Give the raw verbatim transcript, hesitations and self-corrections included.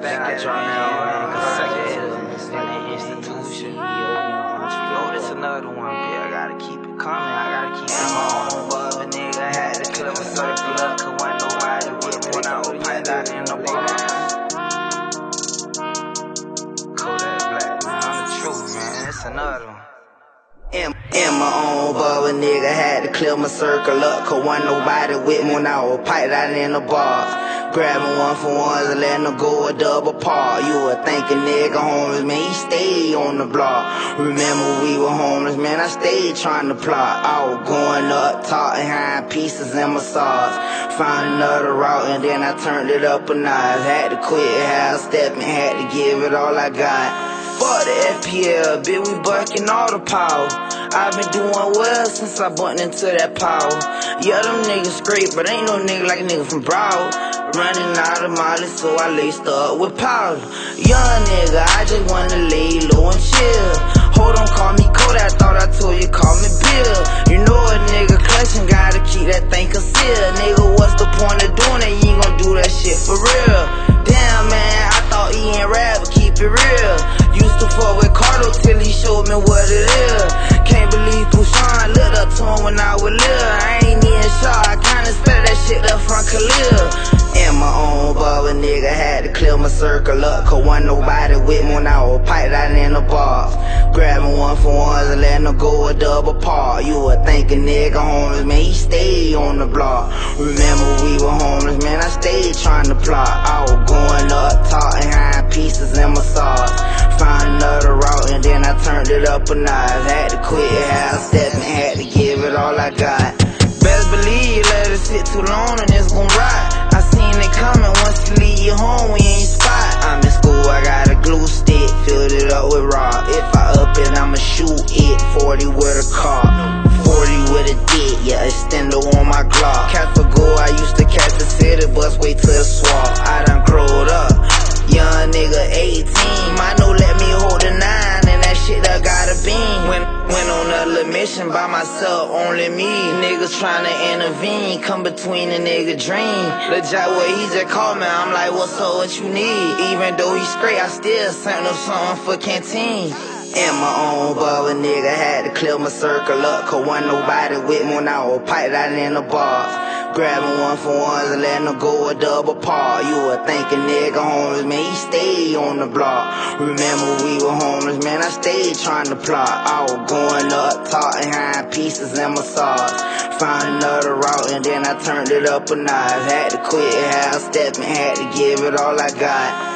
back at it again. Cause in the institution. Yo, this another one, bitch. I gotta keep it coming. I gotta keep it on. Above a nigga had to clear my circle up. Cause when nobody with me, when I was piped out in the bar. Kodak Black, man. I'm the truth, man. It's another one. In, in my own bubble, nigga had to clear my circle up. Cause wasn't nobody with me when I was piped out in the bars. Grabbing one for ones and letting them go a double par. You would think a nigga homeless, man, he stayed on the block. Remember we were homeless, man, I stayed trying to plot. I was going up, talking behind pieces and massage. Found another route and then I turned it up a notch. Had to quit half stepping, had to give it all I got. Fuck the F P L, bitch, we bucking all the power. I've been doing well since I bumped into that power. Yeah, them niggas great, but ain't no nigga like a nigga from Broward. Running out of Molly, so I laced up with powder. Young nigga, I just wanna lay low and chill. Hold on, call me Kodak, thought I told you, call me Bill. You know a nigga clutching, gotta keep that thing concealed. Nigga, what's the point of doing that? You ain't gon' do that shit for real. Damn, man, I thought he ain't rap, but keep it real. Used to fuck with Cardo till he showed me what it is. Can't believe Pushan looked up to him when I was little. I ain't even sure, I kinda spell that shit up from Khalil. In my own bubble, nigga had to clear my circle up. Cause wasn't nobody with me when I was piped out in the bars. Grabbing one for ones and letting them go a double par. You would think a nigga homeless, man, he stayed on the block. Remember we were homeless, man, I stayed trying to plot. I was going up, talking behind pieces and massage. Found another route and then I turned it up a notch. Had to quit half stepping, had to give it all I got. Best believe you let it sit too long and it's gon' rot. I seen it coming once you leave your home, we ain't spot. I'm in school, I got a glue stick, filled it up with rock. If I up it, I'ma shoot it. forty with a car, forty with a dick, yeah, extender on my Glock. Cats for go, I used to catch the city bus, wait till the swap. I done growed up, young nigga eighteen. Might no let me hold a nine, and that shit I got a beam. When Went on a little mission by myself, only me. Niggas tryna intervene, come between a nigga dream. Lil Jack, what he just called me, I'm like, what's up, what you need? Even though he's straight, I still sent him something for canteen. In my own bubble, nigga had to clear my circle up. Cause wasn't nobody with me when I was piped out in the bars. Grabbing one for ones and letting them go a double par. You would think a nigga homeless, man, he stayed on the block. Remember we were homeless, man, I stayed trying to plot. I was going up, talking behind pieces and massage. Found another route and then I turned it up a notch. Had to quit half stepping, had to give it all I got.